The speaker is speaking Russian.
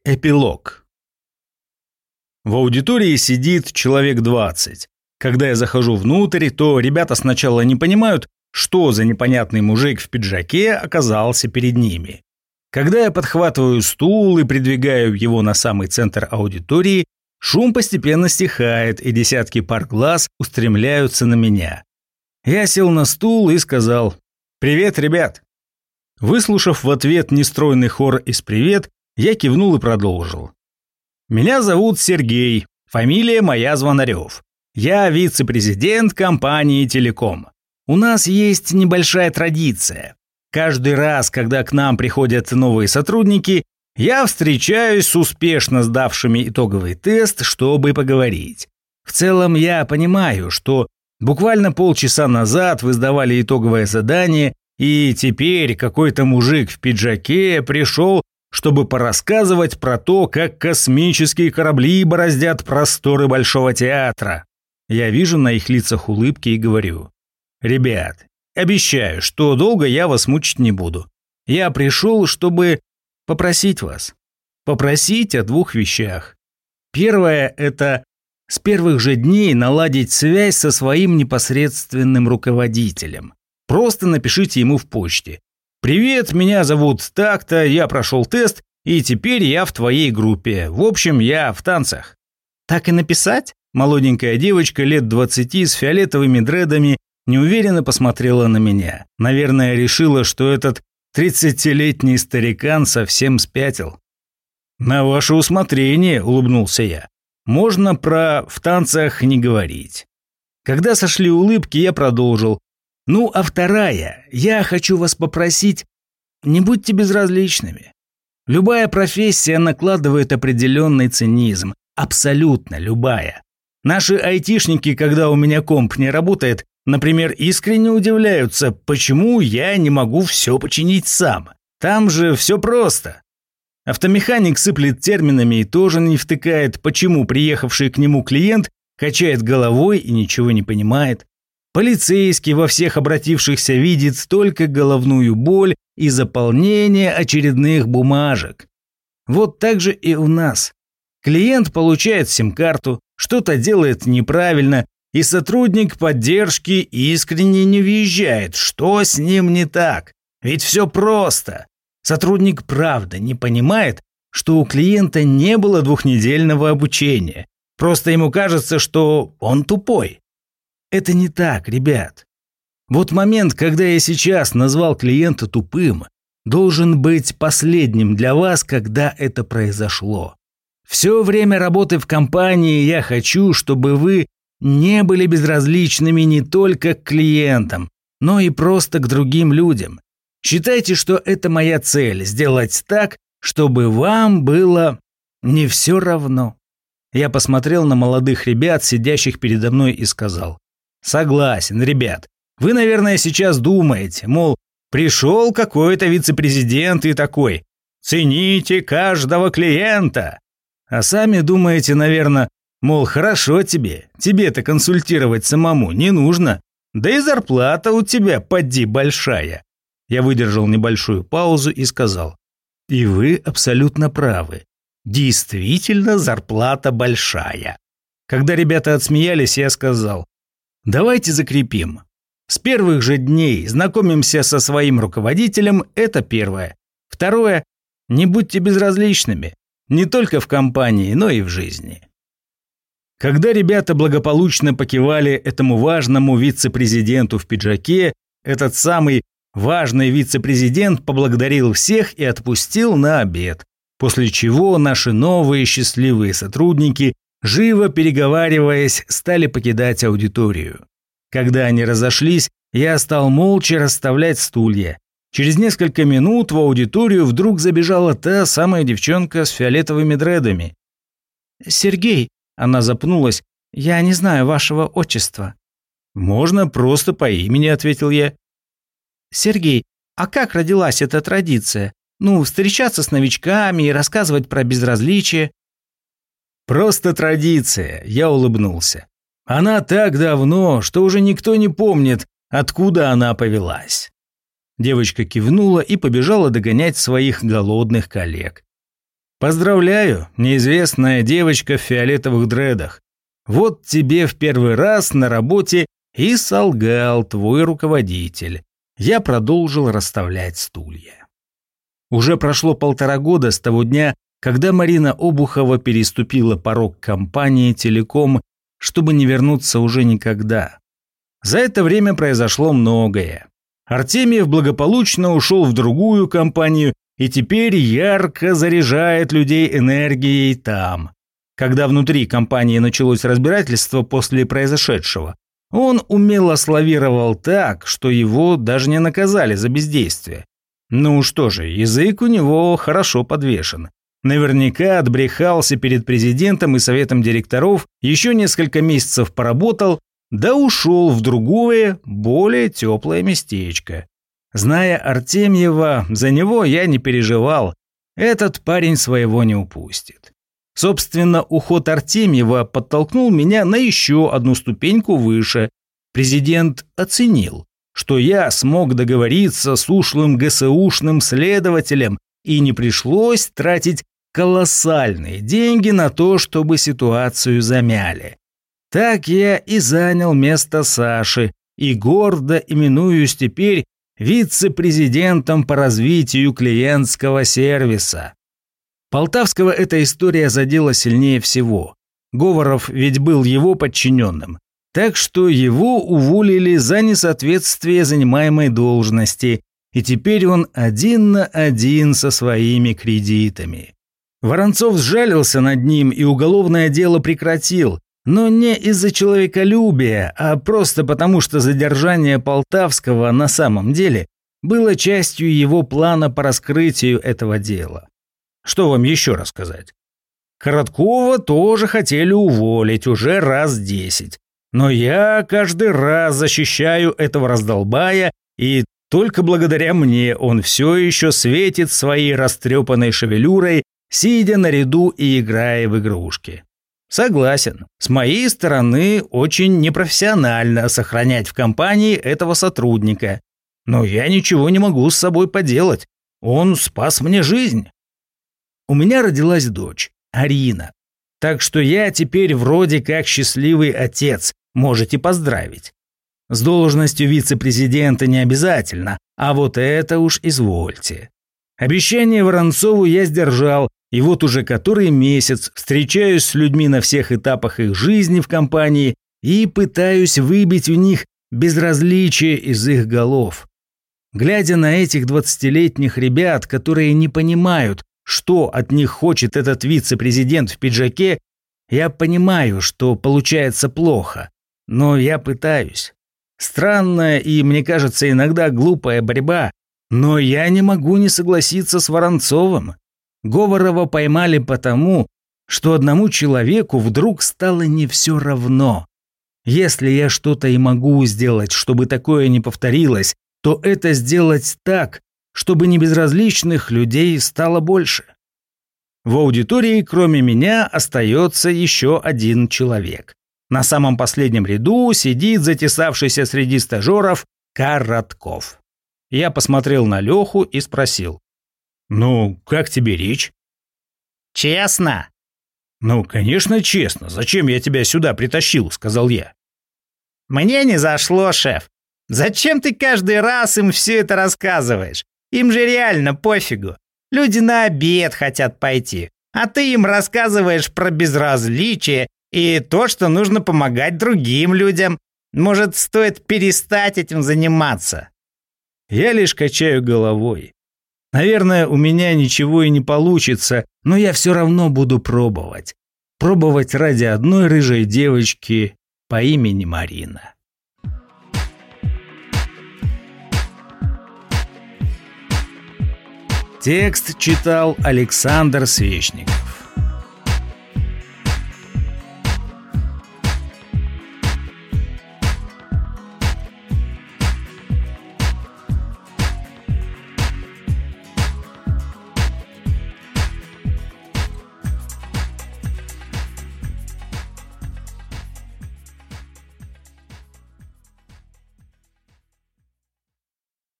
Эпилог. В аудитории сидит человек 20. Когда я захожу внутрь, то ребята сначала не понимают, что за непонятный мужик в пиджаке оказался перед ними. Когда я подхватываю стул и придвигаю его на самый центр аудитории, шум постепенно стихает, и десятки пар глаз устремляются на меня. Я сел на стул и сказал: «Привет, ребят!». Выслушав в ответ нестройный хор из «Привет», я кивнул и продолжил. «Меня зовут Сергей, фамилия моя Звонарев. Я вице-президент компании «Телеком». У нас есть небольшая традиция. Каждый раз, когда к нам приходят новые сотрудники, я встречаюсь с успешно сдавшими итоговый тест, чтобы поговорить. В целом я понимаю, что буквально полчаса назад вы сдавали итоговое задание, и теперь какой-то мужик в пиджаке пришел, чтобы порассказывать про то, как космические корабли бороздят просторы Большого театра. Я вижу на их лицах улыбки и говорю: «Ребят, обещаю, что долго я вас мучить не буду. Я пришел, чтобы попросить вас. Попросить о двух вещах. Первое – это с первых же дней наладить связь со своим непосредственным руководителем. Просто напишите ему в почте: «Привет, меня зовут так-то, я прошел тест, и теперь я в твоей группе. В общем, я в танцах». «Так и написать?» Молоденькая девочка лет 20 с фиолетовыми дредами неуверенно посмотрела на меня. Наверное, решила, что этот 30-летний старикан совсем спятил. «На ваше усмотрение», – улыбнулся я. «Можно про «в танцах» не говорить». Когда сошли улыбки, я продолжил. «Ну, а вторая, я хочу вас попросить, не будьте безразличными. Любая профессия накладывает определенный цинизм, абсолютно любая. Наши айтишники, когда у меня комп не работает, например, искренне удивляются, почему я не могу все починить сам. Там же все просто. Автомеханик сыплет терминами и тоже не втыкает, почему приехавший к нему клиент качает головой и ничего не понимает. Полицейский во всех обратившихся видит только головную боль и заполнение очередных бумажек. Вот так же и у нас. Клиент получает сим-карту, что-то делает неправильно, и сотрудник поддержки искренне не въезжает, что с ним не так. Ведь все просто. Сотрудник правда не понимает, что у клиента не было двухнедельного обучения. Просто ему кажется, что он тупой. Это не так, ребят. Вот момент, когда я сейчас назвал клиента тупым, должен быть последним для вас, когда это произошло. Все время работы в компании я хочу, чтобы вы не были безразличными не только к клиентам, но и просто к другим людям. Считайте, что это моя цель – сделать так, чтобы вам было не все равно». Я посмотрел на молодых ребят, сидящих передо мной, и сказал: «Согласен, ребят. Вы, наверное, сейчас думаете, мол, пришел какой-то вице-президент и такой: цените каждого клиента. А сами думаете, наверное, мол, хорошо тебе-то консультировать самому не нужно. Да и зарплата у тебя, поди, большая». Я выдержал небольшую паузу и сказал: «И вы абсолютно правы. Действительно, зарплата большая». Когда ребята отсмеялись, я сказал: «Давайте закрепим. С первых же дней знакомимся со своим руководителем, это первое. Второе, не будьте безразличными, не только в компании, но и в жизни». Когда ребята благополучно покивали этому важному вице-президенту в пиджаке, этот самый важный вице-президент поблагодарил всех и отпустил на обед, после чего наши новые счастливые сотрудники, живо переговариваясь, стали покидать аудиторию. Когда они разошлись, я стал молча расставлять стулья. Через несколько минут в аудиторию вдруг забежала та самая девчонка с фиолетовыми дредами. «Сергей», — она запнулась, — «я не знаю вашего отчества». «Можно просто по имени», — ответил я. «Сергей, а как родилась эта традиция? Встречаться с новичками и рассказывать про безразличие?» «Просто традиция», — я улыбнулся. «Она так давно, что уже никто не помнит, откуда она повелась». Девочка кивнула и побежала догонять своих голодных коллег. Поздравляю, неизвестная девочка в фиолетовых дредах. Вот тебе в первый раз на работе и солгал твой руководитель. Я продолжил расставлять стулья. Уже прошло 1,5 года с того дня, когда Марина Обухова переступила порог компании «Телеком», чтобы не вернуться уже никогда. За это время произошло многое. Артемьев благополучно ушел в другую компанию и теперь ярко заряжает людей энергией там. Когда внутри компании началось разбирательство после произошедшего, он умело славировал так, что его даже не наказали за бездействие. Ну что же, язык у него хорошо подвешен. Наверняка отбрехался перед президентом и советом директоров, еще несколько месяцев поработал, да ушел в другое, более теплое местечко. Зная Артемьева, за него я не переживал. Этот парень своего не упустит. Собственно, уход Артемьева подтолкнул меня на еще одну ступеньку выше. Президент оценил, что я смог договориться с ушлым ГСУшным следователем, и не пришлось тратить колоссальные деньги на то, чтобы ситуацию замяли. Так я и занял место Саши и гордо именуюсь теперь вице-президентом по развитию клиентского сервиса. Полтавского эта история задела сильнее всего. Говоров ведь был его подчиненным, так что его уволили за несоответствие занимаемой должности, и теперь он один на один со своими кредитами. Воронцов сжалился над ним и уголовное дело прекратил, но не из-за человеколюбия, а просто потому, что задержание Полтавского на самом деле было частью его плана по раскрытию этого дела. Что вам еще рассказать? Короткова тоже хотели уволить уже раз 10, но я каждый раз защищаю этого раздолбая, и только благодаря мне он все еще светит своей растрепанной шевелюрой, сидя на ряду и играя в игрушки. Согласен, с моей стороны очень непрофессионально сохранять в компании этого сотрудника, но я ничего не могу с собой поделать, он спас мне жизнь. У меня родилась дочь, Арина, так что я теперь вроде как счастливый отец, можете поздравить. С должностью вице-президента не обязательно, а вот это уж извольте. Обещание Воронцову я сдержал, и вот уже который месяц встречаюсь с людьми на всех этапах их жизни в компании и пытаюсь выбить у них безразличие из их голов. Глядя на этих 20-летних ребят, которые не понимают, что от них хочет этот вице-президент в пиджаке, я понимаю, что получается плохо, но я пытаюсь. Странная и, мне кажется, иногда глупая борьба, но я не могу не согласиться с Воронцовым. Говорова поймали потому, что одному человеку вдруг стало не все равно. Если я что-то и могу сделать, чтобы такое не повторилось, то это сделать так, чтобы небезразличных людей стало больше. В аудитории, кроме меня, остается еще один человек. На самом последнем ряду сидит затесавшийся среди стажеров Коротков. Я посмотрел на Леху и спросил: «Ну, как тебе речь?» «Честно?» «Ну, конечно, честно. Зачем я тебя сюда притащил?» – сказал я. «Мне не зашло, шеф. Зачем ты каждый раз им все это рассказываешь? Им же реально пофигу. Люди на обед хотят пойти, а ты им рассказываешь про безразличие и то, что нужно помогать другим людям. Может, стоит перестать этим заниматься?» Я лишь качаю головой. Наверное, у меня ничего и не получится, но я все равно буду пробовать. Пробовать ради одной рыжей девочки по имени Марина. Текст читал Александр Свечников.